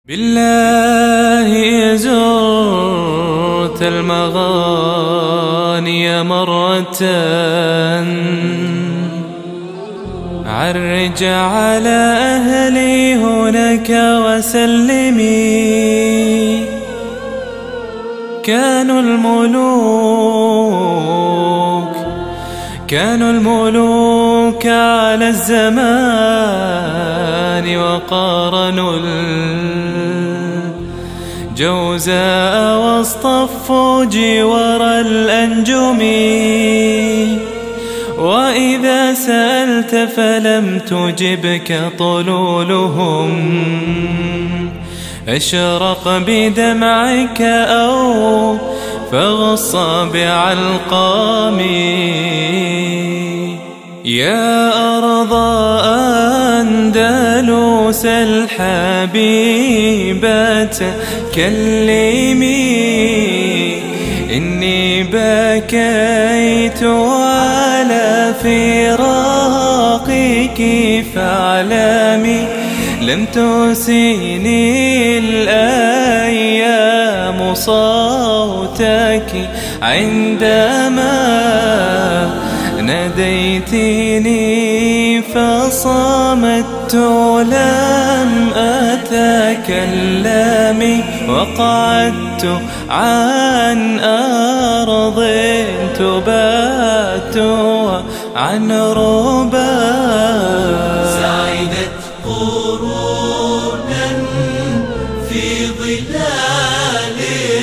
بالله زرت المغاني مرة، عرج على أهلي هناك وسلمي. كانوا الملوك على الزمان، وقارنوا الجوزاء واصطفوا جوار الأنجم. وإذا سألت فلم تجبك طلولهم، أشرق بدمعك أو فغص بعلقام. يا أرض أندلس الحبيبة كلمي، إني بكيت على فراقك فاعلمي. لم تسيني الأيام صوتك عندما ناديتني، فصمت لم أتكلم. وقعدت عن أرض تبات عن ربا. سعدت قرونا في ظلال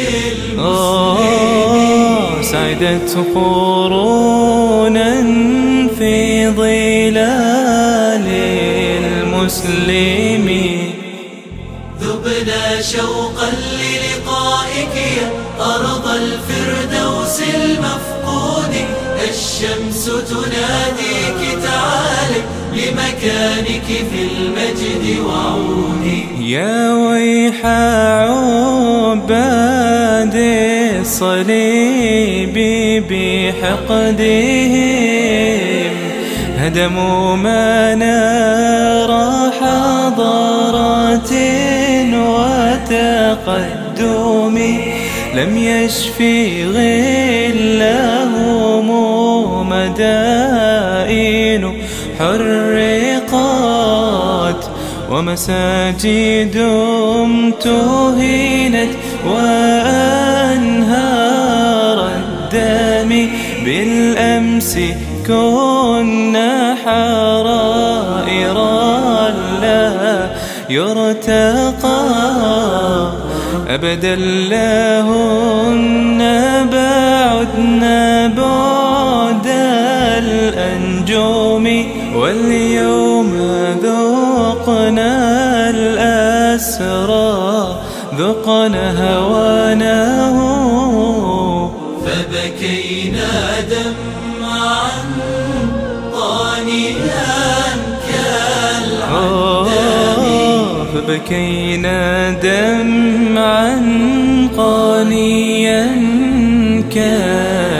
المسلمين، سعدت قرونا في ظلال المسلمين. ذبنا شوقا للقائك يا أرض الفردوس المفقود. الشمس تناديك تعالي لمكانك في المجد وعودي. يا ويح عباد الصليب بحقدهم، هدموا منار حضارات وتقدم. لم يشفي غلهم مدائن حرقت، ومساجد تهينت، وأنهار الدم. بالأمس كنا حرائر لا يرتقى، أبدا لهن بعدنا بعد الأنجم. واليوم ذقنا الأسرى، ذقنا هوانه. فبكينا دمعا طانيا كالعندام، فبكينا دمعا قانيا كالعندام.